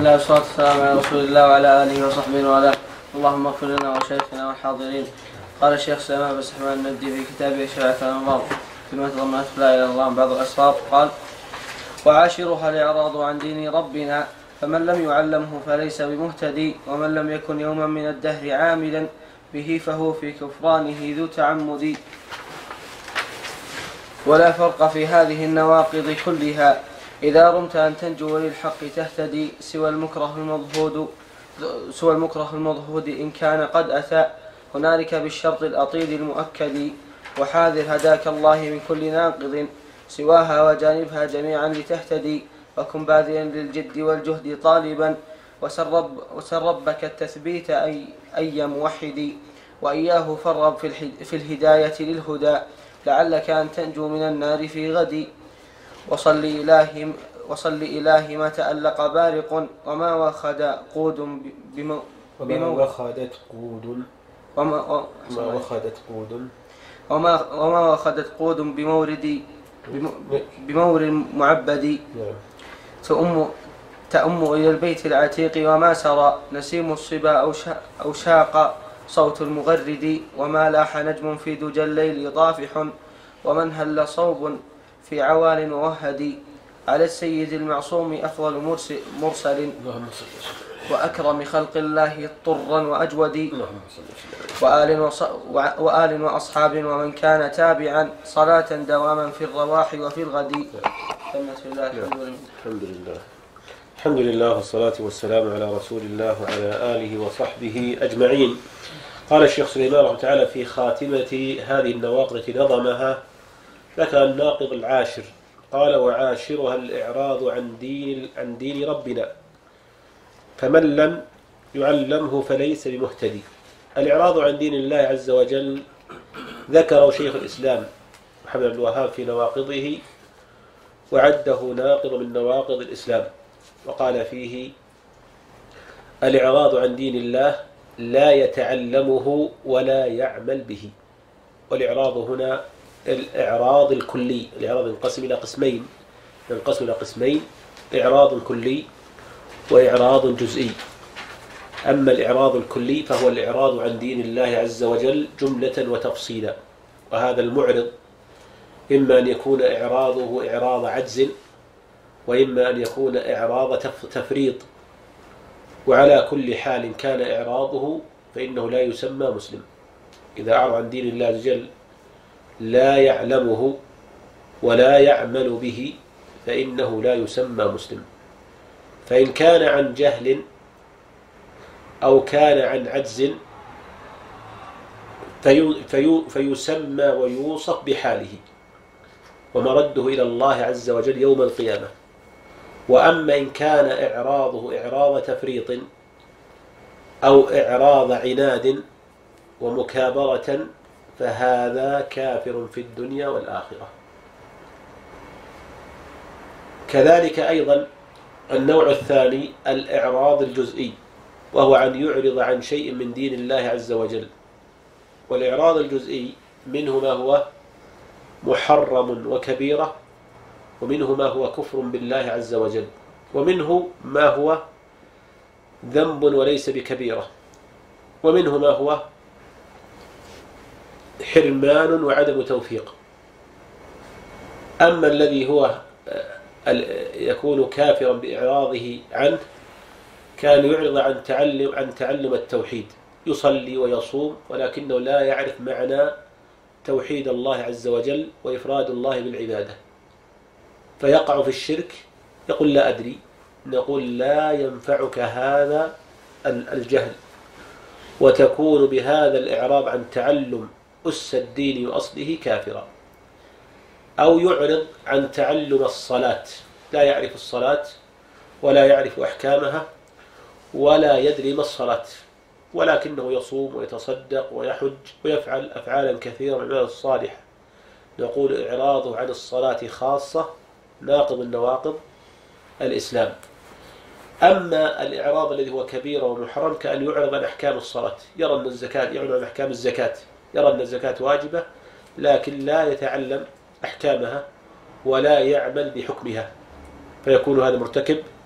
الله والصلاة والسلام على رسول الله وعلى آله وصحبه وعلى. اللهم اغفر لنا وشيخنا والحاضرين. قال الشيخ سلمان بن سحمان الندي في كتابه شريعة الأنظار فيما تضمنت لا إله إلا الله بعض الأسرار قال: وعاشرها الإعراض عن دين ربنا، فمن لم يعلمه فليس بمهتدي، ومن لم يكن يوما من الدهر عاملا به فهو في كفرانه ذو تعمد. ولا فرق في هذه النواقض كلها إذا رمت أن تنجو للحق تهتدي، سوى المكره المضهود إن كان قد أتى هنالك بالشرط الأطيل المؤكد. وحاذر هداك الله من كل ناقض سواها وجانبها جميعا لتهتدي، وكن باذلا للجد والجهد طالبا، وسر ربك التثبيت أي موحد، وإياه فرب في الهداية للهدى لعلك أن تنجو من النار في غد. وصل إلهي ما تألق بارق، وما وخد قود بمورد معبد. تأم إلى البيت العتيق وما سرى نسيم الصبا أو شاق صوت المغرد، وما لاح نجم في دجى الليل طافح، ومن هل صوب في عوال ووهد. على السيد المعصوم أفضل مرسل، وأكرم خلق الله طرا وأجود، وآل وأصحاب ومن كان تابعا صلاة دواما في الرواح وفي الغد. الحمد لله والصلاة والسلام على رسول الله وعلى آله وصحبه أجمعين. قال الشيخ سليمان رحمه تعالى في خاتمة هذه النواقض التي نظمها ذكر الناقض العاشر، قال: وعاشرها الإعراض عن دين ربنا، فمن لم يعلمه فليس بمهتدي. الإعراض عن دين الله عز وجل ذكره شيخ الإسلام محمد بن الوهاب في نواقضه، وعده ناقض من نواقض الإسلام، وقال فيه: الإعراض عن دين الله لا يتعلمه ولا يعمل به. والإعراض هنا الإعراض الكلي. الإعراض ينقسم إلى قسمين: إعراض كلي وإعراض جزئي. أما الإعراض الكلي فهو الإعراض عن دين الله عز وجل جملة وتفصيلا، وهذا المعرض إما أن يكون إعراضه إعراض عجز، وإما أن يكون إعراض تفريط، وعلى كل حال كان إعراضه فإنه لا يسمى مسلم. إذا أعرض عن دين الله عز وجل لا يعلمه ولا يعمل به فإنه لا يسمى مسلم. فإن كان عن جهل أو كان عن عجز فيسمى ويوصف بحاله، ومرده إلى الله عز وجل يوم القيامة. وأما إن كان إعراضه إعراض تفريط أو إعراض عناد ومكابرة فهذا كافر في الدنيا والآخرة. كذلك أيضا النوع الثاني الإعراض الجزئي، وهو أن يعرض عن شيء من دين الله عز وجل. والإعراض الجزئي منه ما هو محرم وكبيرة، ومنه ما هو كفر بالله عز وجل، ومنه ما هو ذنب وليس بكبيرة، ومنه ما هو حرمان وعدم توفيق. أما الذي هو يكون كافرا بإعراضه عنه كان يعرض عن تعلم التوحيد، يصلي ويصوم ولكنه لا يعرف معنى توحيد الله عز وجل وإفراد الله بالعبادة، فيقع في الشرك. يقول: لا أدري. نقول: لا ينفعك هذا الجهل، وتكون بهذا الإعراض عن تعلم أس الدين وأصله كافرا. أو يعرض عن تعلم الصلاة، لا يعرف الصلاة ولا يعرف أحكامها ولا يدري ما الصلاة، ولكنه يصوم ويتصدق ويحج ويفعل أفعالا كثيرة من الأعمال الصالحة. نقول: إعراضه عن الصلاة خاصة ناقض من نواقض الإسلام. أما الإعراض الذي هو كبير ومحرم كأن يعرض عن أحكام الصلاة، يرى أن الزكاة، يعرض عن أحكام الزكاة، يرى أن الزكاة واجبة لكن لا يتعلم أحكامها ولا يعمل بحكمها، فيكون هذا مرتكب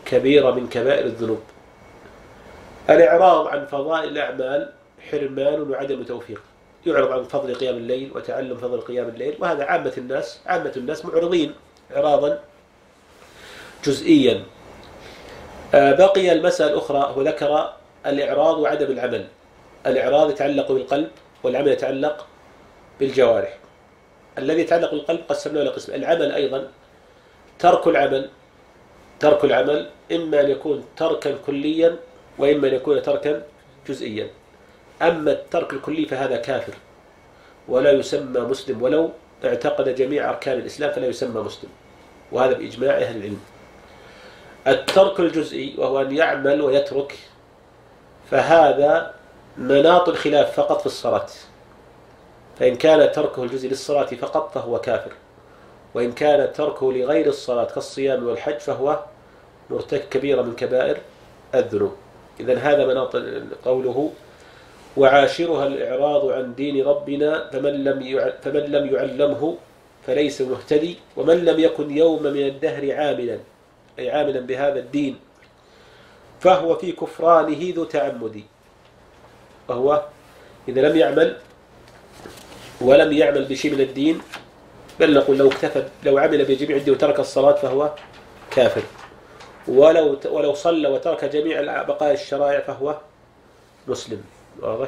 كبيرة من كبائر الذنوب. الإعراض عن فضائل الأعمال حرمان وعدم توفيق. يعرض عن فضل قيام الليل وتعلم فضل قيام الليل، وهذا عامة الناس معرضين إعراضا جزئيا. بقي المسألة الأخرى، وذكر الإعراض وعدم العمل. الإعراض يتعلق بالقلب، والعمل يتعلق بالجوارح. الذي يتعلق بالقلب قسمناه إلى قسم. العمل أيضا ترك العمل إما أن يكون تركا كليا وإما أن يكون تركا جزئيا. أما الترك الكلي فهذا كافر ولا يسمى مسلم، ولو اعتقد جميع أركان الإسلام فلا يسمى مسلم، وهذا بإجماع أهل العلم. الترك الجزئي وهو أن يعمل ويترك، فهذا مناط الخلاف فقط في الصلاة، فإن كان تركه الجزئي للصلاة فقط فهو كافر، وإن كان تركه لغير الصلاة كالصيام والحج فهو مرتكب كبيرة من كبائر الذنوب. إذن هذا مناط قوله وعاشرها الإعراض عن دين ربنا فمن لم يعلمه فليس مهتدي، ومن لم يكن يوم من الدهر عاملا، أي عاملا بهذا الدين، فهو في كفرانه ذو تعمد. وهو إذا لم يعمل ولم يعمل بشيء من الدين، بل نقول لو عمل بجميع الدين وترك الصلاة فهو كافر، ولو صلى وترك جميع بقايا الشرائع فهو مسلم. واضح؟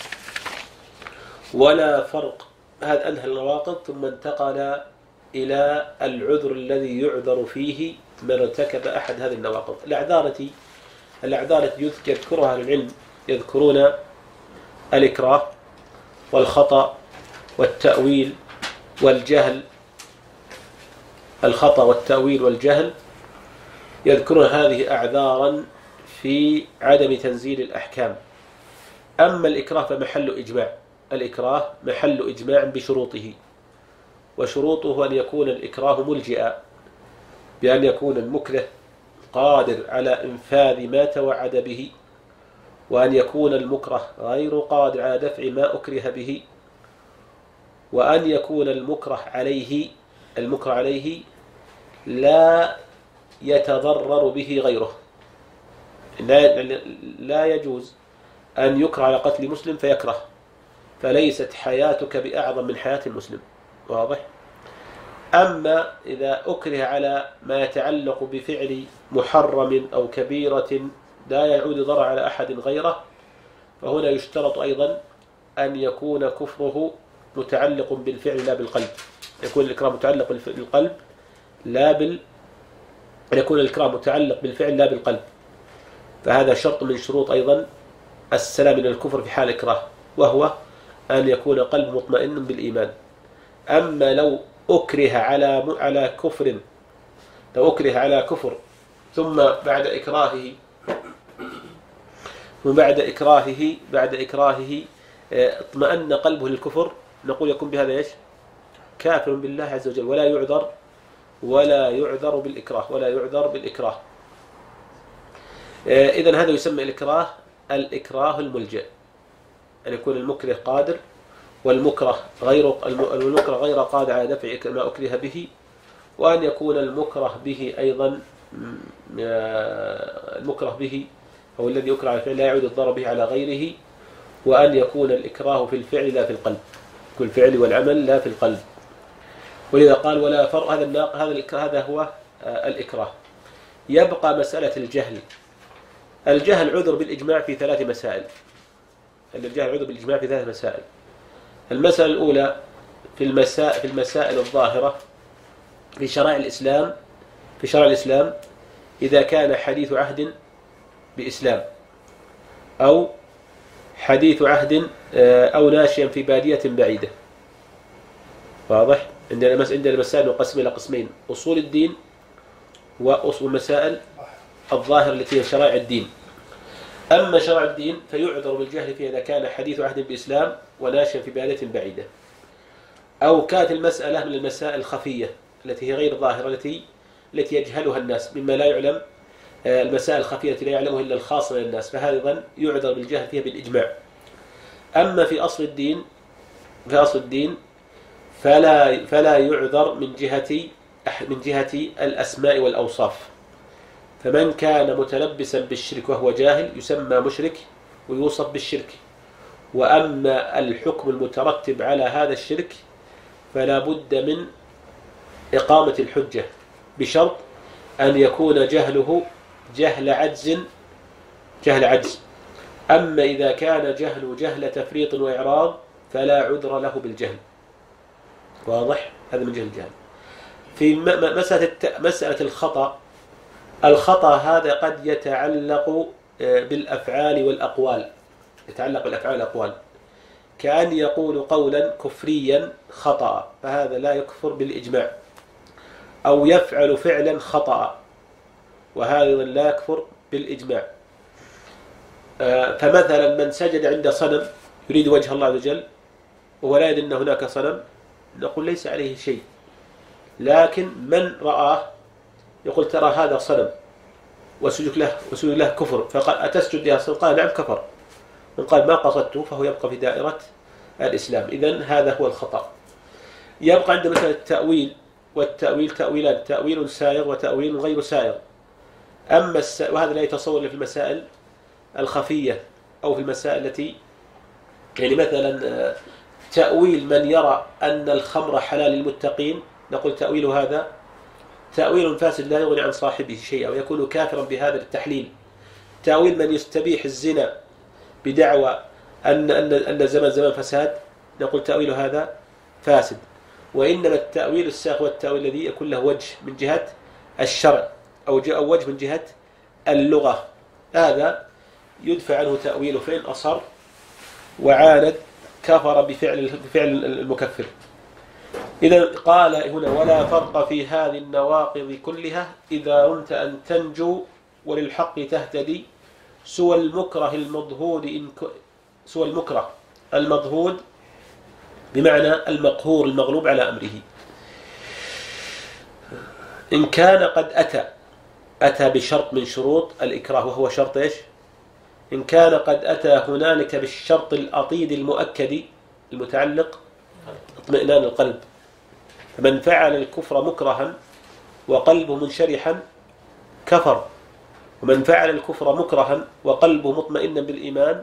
ولا فرق. هذا أنهى النواقض، ثم انتقل إلى العذر الذي يعذر فيه من ارتكب أحد هذه النواقض. الأعذار التي يذكرها أهل العلم، يذكرون الإكراه والخطأ والتأويل والجهل. الخطأ والتأويل والجهل يذكرون هذه أعذارا في عدم تنزيل الأحكام. أما الإكراه فمحل إجماع. الإكراه محل إجماع بشروطه، وشروطه أن يكون الإكراه ملجئا، بأن يكون المكره قادر على إنفاذ ما توعد به، وأن يكون المكره غير قادر على دفع ما أكره به، وأن يكون المكره عليه لا يتضرر به غيره. لا يجوز أن يكره على قتل مسلم فيكره، فليست حياتك بأعظم من حياة المسلم. واضح؟ أما إذا أكره على ما يتعلق بفعل محرم أو كبيرة لا يعود ضرر على أحد غيره، فهنا يشترط أيضا أن يكون كفره متعلق بالفعل لا بالقلب. يكون الإكراه متعلق بالقلب يكون الإكراه متعلق بالفعل لا بالقلب، فهذا شرط من شروط أيضا السلام من الكفر في حال الإكراه، وهو أن يكون قلب مطمئن بالإيمان. أما لو أكره على كفر ثم بعد إكراهه اطمأن قلبه للكفر، نقول يكون بهذا ايش؟ كافر بالله عز وجل، ولا يعذر بالإكراه. إذن هذا يسمى الإكراه الملجئ، أن يكون المكره قادر والمكره غير قادر على دفع ما أكره به، وأن يكون المكره به أيضا هو الذي يكره على الفعل لا يعود الضرر به على غيره، وأن يكون الإكراه في الفعل لا في القلب، كل فعل والعمل لا في القلب. ولذا قال ولا فرق. هذا هو الإكراه. يبقى مسألة الجهل. الجهل عذر بالإجماع في ثلاث مسائل. المسألة الأولى في المسائل الظاهرة في شرائع الإسلام إذا كان حديث عهد بإسلام أو حديث عهد أو ناشئا في بادية بعيدة. واضح؟ عندنا المسائل نقسم إلى قسمين: أصول الدين وأصول مسائل الظاهر التي هي شرائع الدين. أما شرع الدين فيعذر بالجهل فيه إذا كان حديث عهد بإسلام وناشئا في بادية بعيدة، أو كانت المسألة من المسائل الخفية التي هي غير ظاهرة التي يجهلها الناس مما لا يعلم، المسائل الخفية التي لا يعلمها إلا الخاصة من الناس، فهذا أيضا يعذر بالجهل فيها بالإجماع. أما في أصل الدين فلا يعذر من جهة الأسماء والأوصاف، فمن كان متلبسا بالشرك وهو جاهل يسمى مشرك ويوصف بالشرك. وأما الحكم المترتب على هذا الشرك فلا بد من إقامة الحجة بشرط أن يكون جهله جهل عجز. أما إذا كان جهل تفريط وإعراض فلا عذر له بالجهل. واضح؟ هذا من جهل الجهل. في مسألة الخطأ هذا قد يتعلق بالأفعال والأقوال. كأن يقول قولا كفريا خطأ فهذا لا يكفر بالإجماع، أو يفعل فعلا خطأ وهذا لا يكفر بالإجماع. فمثلا من سجد عند صنم يريد وجه الله عز وجل ولا يدري أن هناك صنم، نقول ليس عليه شيء، لكن من رآه يقول ترى هذا صنم وسجد له كفر، فقال أتسجد يا صنم؟ قال نعم كفر. من قال ما قصدته فهو يبقى في دائرة الإسلام. إذن هذا هو الخطأ. يبقى عند مثلا التأويل، والتأويل تأويلان، تأويل سائغ وتأويل غير سائغ. وهذا لا يتصور في المسائل الخفية أو في المسائل التي يعني مثلا تأويل من يرى أن الخمر حلال للمتقين، نقول تأويل هذا تأويل فاسد لا يغني عن صاحبه شيئا ويكون كافرا بهذا التحليل. تأويل من يستبيح الزنا بدعوى أن زمان فساد، نقول تأويل هذا فاسد. وإنما التأويل الساق والتأويل الذي يكون له وجه من جهة الشرع أو وجه من جهة اللغة، هذا يدفع عنه تأويله، فإن أصر وعاند كفر بفعل المكفر. إذا قال هنا ولا فرق في هذه النواقض كلها إذا رمت أن تنجو وللحق تهتدي سوى المكره المضهود بمعنى المقهور المغلوب على أمره. إن كان قد أتى بشرط من شروط الإكراه، وهو شرط إيش؟ إن كان قد أتى هنالك بالشرط الأطيد المؤكد المتعلق اطمئنان القلب، فمن فعل الكفر مكرها وقلبه منشرحا كفر، ومن فعل الكفر مكرها وقلبه مطمئنا بالإيمان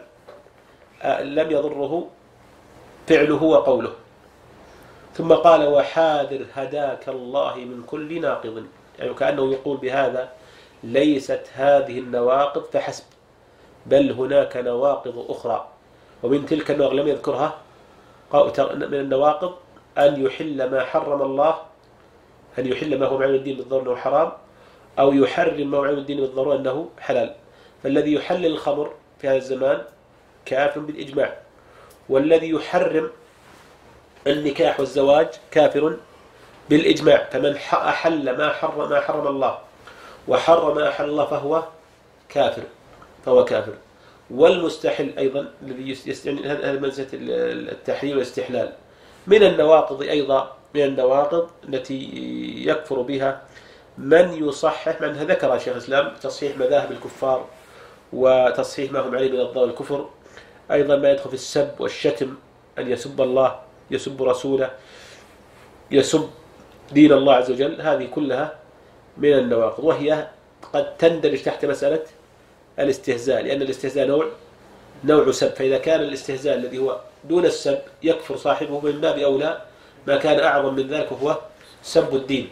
لم يضره فعله وقوله. ثم قال وحاذر هداك الله من كل ناقض، يعني كأنه يقول بهذا ليست هذه النواقض فحسب، بل هناك نواقض أخرى، ومن تلك النواقض لم يذكرها من النواقض أن يحل ما حرم الله، أن يحل ما هو معلوم الدين بالضرورة أنه حرام، أو يحرم ما هو معلوم الدين بالضرورة أنه حلال. فالذي يحلل الخمر في هذا الزمان كافر بالإجماع، والذي يحرم النكاح والزواج كافر بالإجماع. فمن أحل ما حرم الله وحرم ما أحل الله فهو كافر. والمستحل أيضا الذي يستعني هذا منزلة التحليل والاستحلال من النواقض، أيضا من النواقض التي يكفر بها من يصحح، من ذكر شيخ الإسلام تصحيح مذاهب الكفار وتصحيح ما هم عليه من الضوء الكفر. أيضا ما يدخل في السب والشتم، أن يسب الله، يسب رسوله، يسب دين الله عز وجل، هذه كلها من النواقض، وهي قد تندرج تحت مسألة الاستهزاء، لأن الاستهزاء نوع سب، فإذا كان الاستهزاء الذي هو دون السب يكفر صاحبه من باب أولى ما كان أعظم من ذلك وهو سب الدين.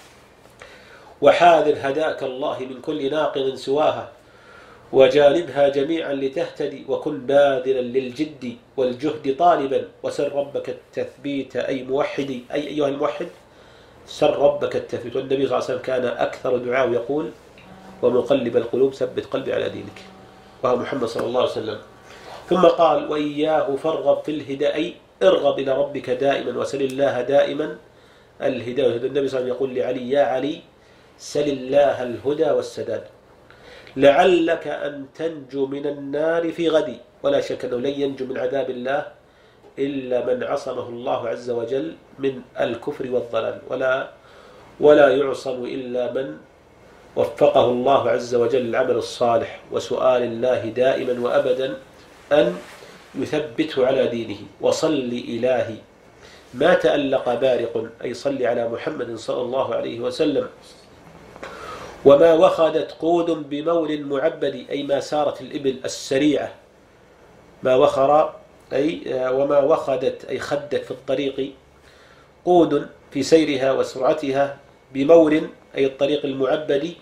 وحاذر هداك الله من كل ناقض سواها وجانبها جميعا لتهتدي وكن باذلا للجد والجهد طالبا وسر ربك التثبيت أي موحدي، أي أيها الموحد سر ربك التثبيت. والنبي صلى الله عليه وسلم كان أكثر دعاء يقول ومقلب القلوب ثبت قلبي على دينك، وهو محمد صلى الله عليه وسلم. ثم قال وإياه فارغب في الهداء، ارغب إلى ربك دائما وسل الله دائما الهداية. النبي صلى الله عليه وسلم يقول لعلي يا علي سل الله الهدى والسداد لعلك أن تنجو من النار في غد. ولا شك أنه لن ينجو من عذاب الله إلا من عصمه الله عز وجل من الكفر والضلال، ولا يعصم إلا من وفقه الله عز وجل العمل الصالح وسؤال الله دائما وأبدا أن يثبته على دينه. وصل إلهي ما تألق بارق، أي صل على محمد صلى الله عليه وسلم وما وخدت قود بمول معبد، أي ما سارت الإبل السريعة، ما وخر أي وما وخدت أي خدت في الطريق، قود في سيرها وسرعتها، بمول أي الطريق المعبد،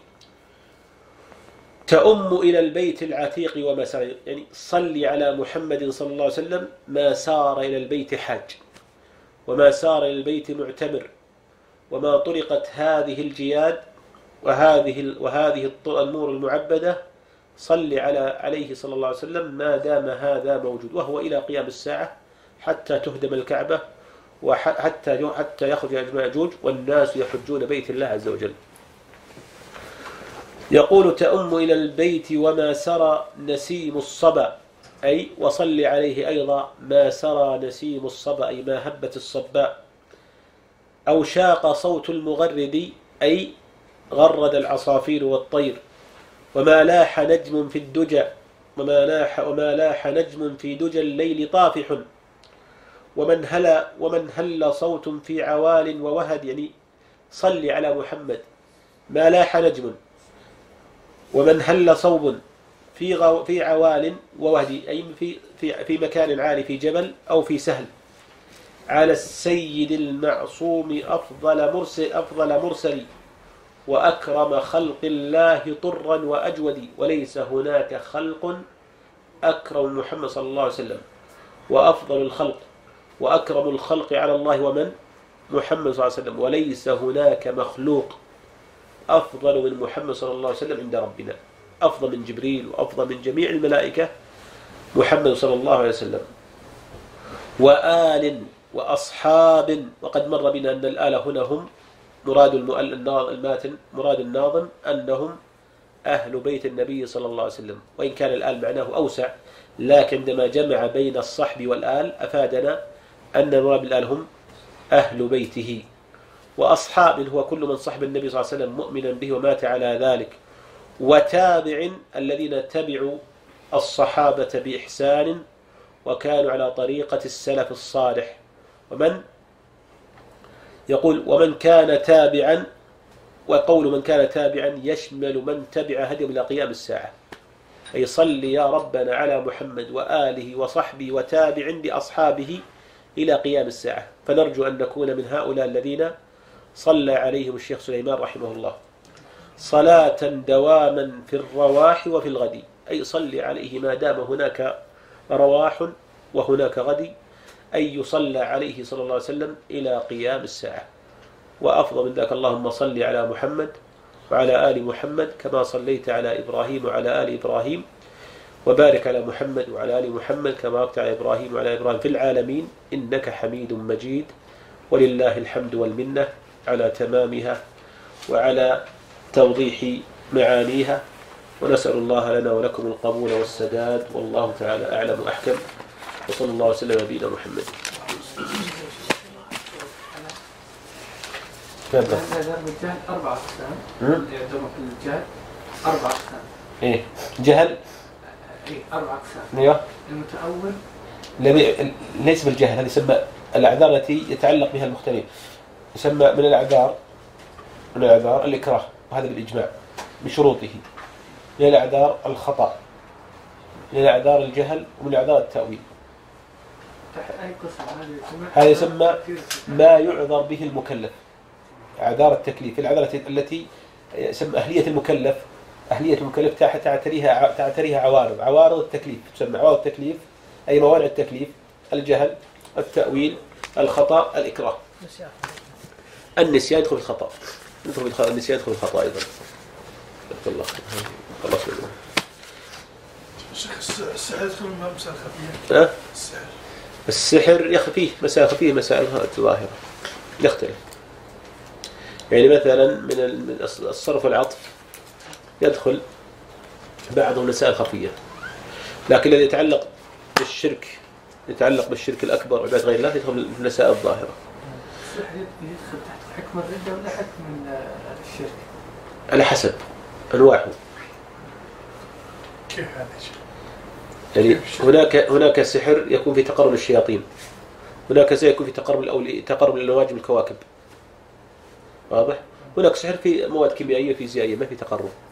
تؤم إلى البيت العتيق وما سار، يعني صلي على محمد صلى الله عليه وسلم ما سار إلى البيت حاج، وما سار إلى البيت معتمر، وما طرقت هذه الجياد وهذه النور المعبدة، صل عليه صلى الله عليه وسلم ما دام هذا موجود، وهو إلى قيام الساعة حتى تهدم الكعبة وحتى يخرج يأجوج والناس يحجون بيت الله عز وجل. يقول تؤم إلى البيت وما سرى نسيم الصبا، أي وصل عليه أيضا ما سرى نسيم الصبا، أي ما هبت الصباء، أو شاق صوت المغرد، أي غرد العصافير والطير، وما لاح نجم في الدجى، وما لاح نجم في دجى الليل طافح، ومن هل صوت في عوال ووهد، يعني صل على محمد ما لاح نجم، ومن هل صوب في عوال ووهد، أي في مكان عالي، في جبل أو في سهل، على السيد المعصوم أفضل مرسل، وأكرم خلق الله طرا وأجود، وليس هناك خلق أكرم محمد صلى الله عليه وسلم، وأفضل الخلق وأكرم الخلق على الله ومن محمد صلى الله عليه وسلم، وليس هناك مخلوق أفضل من محمد صلى الله عليه وسلم عند ربنا، أفضل من جبريل وأفضل من جميع الملائكة محمد صلى الله عليه وسلم، وآل وأصحاب. وقد مر بنا أن الآل هنا هم مراد مراد الناظم أنهم أهل بيت النبي صلى الله عليه وسلم، وإن كان الآل معناه أوسع، لكن عندما جمع بين الصحب والآل أفادنا أن مراد الآل هم أهل بيته. وأصحاب هو كل من صحب النبي صلى الله عليه وسلم مؤمنا به ومات على ذلك، وتابع الذين تبعوا الصحابة بإحسان وكانوا على طريقة السلف الصالح. ومن كان تابعا، وقول من كان تابعا يشمل من تبع هديهم إلى قيام الساعة، أي صل يا ربنا على محمد وآله وصحبه وتابع لأصحابه إلى قيام الساعة. فنرجو أن نكون من هؤلاء الذين صلى عليهم الشيخ سليمان رحمه الله صلاة دواما في الرواح وفي الغد، أي صل عليه ما دام هناك رواح وهناك غد، أي يصلى عليه صلى الله عليه وسلم إلى قيام الساعة. وأفضل من ذلك اللهم صل على محمد وعلى آل محمد كما صليت على إبراهيم وعلى آل إبراهيم، وبارك على محمد وعلى آل محمد كما باركت على إبراهيم وعلى إبراهيم في العالمين إنك حميد مجيد. ولله الحمد والمنة على تمامها وعلى توضيح معانيها، ونسأل الله لنا ولكم القبول والسداد، والله تعالى أعلم وأحكم، وصلى الله وسلم على نبينا محمد. الجهل 4 أقسام. يعتبر الجهل 4 أقسام. إيه جهل. 4 أقسام. أيوه. المتأول الذي ليس بالجهل، هذه يسمى الأعذار التي يتعلق بها المختلف، يسمى من الأعذار الإكراه، وهذا بالإجماع بشروطه. من الأعذار الخطأ، من الأعذار الجهل، ومن الأعذار التأويل. هذا يسمى ما يعذر به المكلف، أعذار التكليف. الأعذار التي يسمى أهلية المكلف، تعتريها عوارض التكليف، تسمى عوارض التكليف أي موانع التكليف: الجهل، التأويل، الخطأ، الإكراه. النسيان يدخل في الخطأ، النسيان يدخل في الخطأ أيضا. الله خلاص. السحر يدخل من مسائل خفية. السحر فيه مسائل خفية، مسائل ظاهرة يختلف. يعني مثلا من الصرف والعطف يدخل بعضهم مسائل خفية، لكن الذي يتعلق بالشرك الأكبر وعبادة غير الله يدخل في المسائل الظاهرة. السحر يدخل تحت حكم الردة ولا حكم الشرك؟ على حسب أنواعه. كيف هذا يعني هناك سحر يكون في تقرب الشياطين، هناك سحر يكون في تقرب النواجم الكواكب، واضح؟ هناك سحر في مواد كيميائية فيزيائية، ما في تقرب.